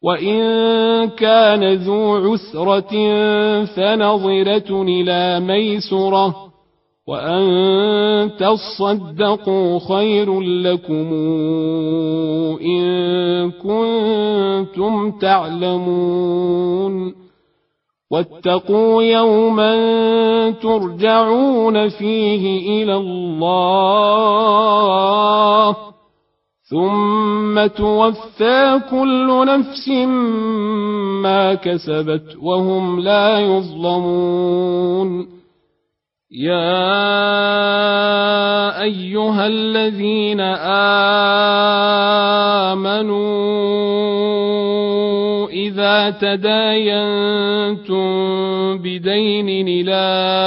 وإن كان ذو عسرة فنظرة إلى ميسرة وأن تصدقوا خير لكم إن كنتم تعلمون واتقوا يوما ترجعون فيه إلى الله ثم توفى كل نفس ما كسبت وهم لا يظلمون يا أيها الذين آمنوا إذا تداينتم بدين إلى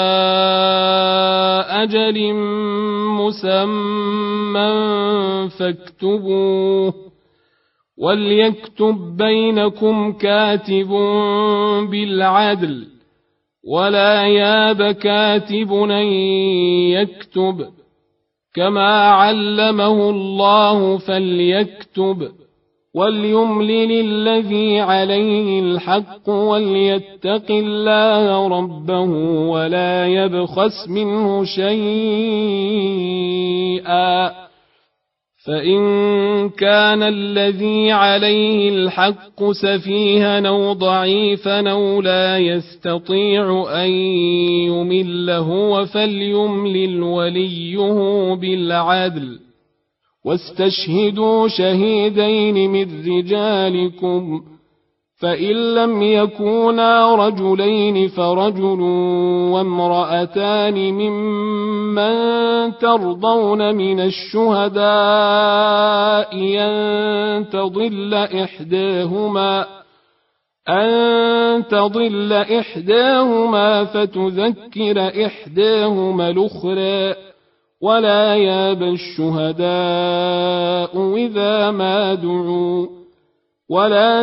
أجل مسمى فاكتبوه وليكتب بينكم كاتب بالعدل ولا ياب كاتب أن يكتب كما علمه الله فليكتب وليملل الذي عليه الحق وليتق الله ربه ولا يبخس منه شيئا فإن كان الذي عليه الحق سفيها أو ضعيفا أو لا يستطيع أن يمل هو فليملل وليه بالعدل واستشهدوا شهيدين من رجالكم فإن لم يكونا رجلين فرجل وامرأتان ممن ترضون من الشهداء أن تضل إحداهما فتذكر إحداهما الأخرى ولا ياب الشهداء إذا ما دعوا ولا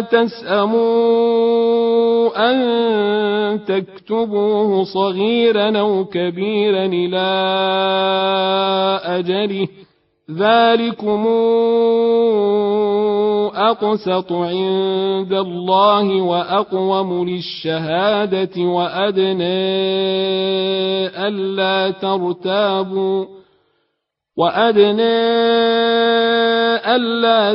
تسأموا أن تكتبوه صغيرا أو كبيرا إلى أجله ذلكم أقسط عند الله وأقوم للشهادة وأدنى ألا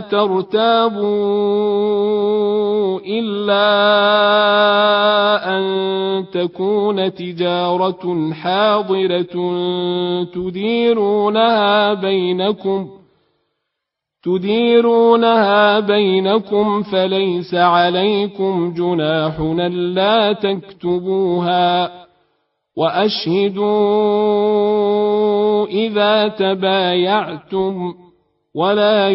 ترتابوا إلا أن تكون تجارة حاضرة تديرونها بينكم فليس عليكم جناح ألا تكتبوها وأشهدوا إذا تبايعتم ولا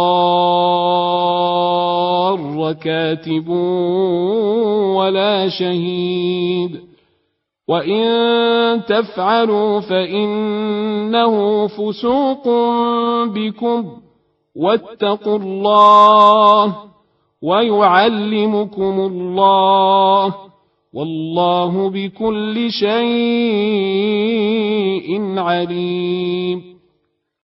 يضار كاتب ولا شهيد وإن تفعلوا فإنه فسوق بكم واتقوا الله ويعلمكم الله والله بكل شيء عليم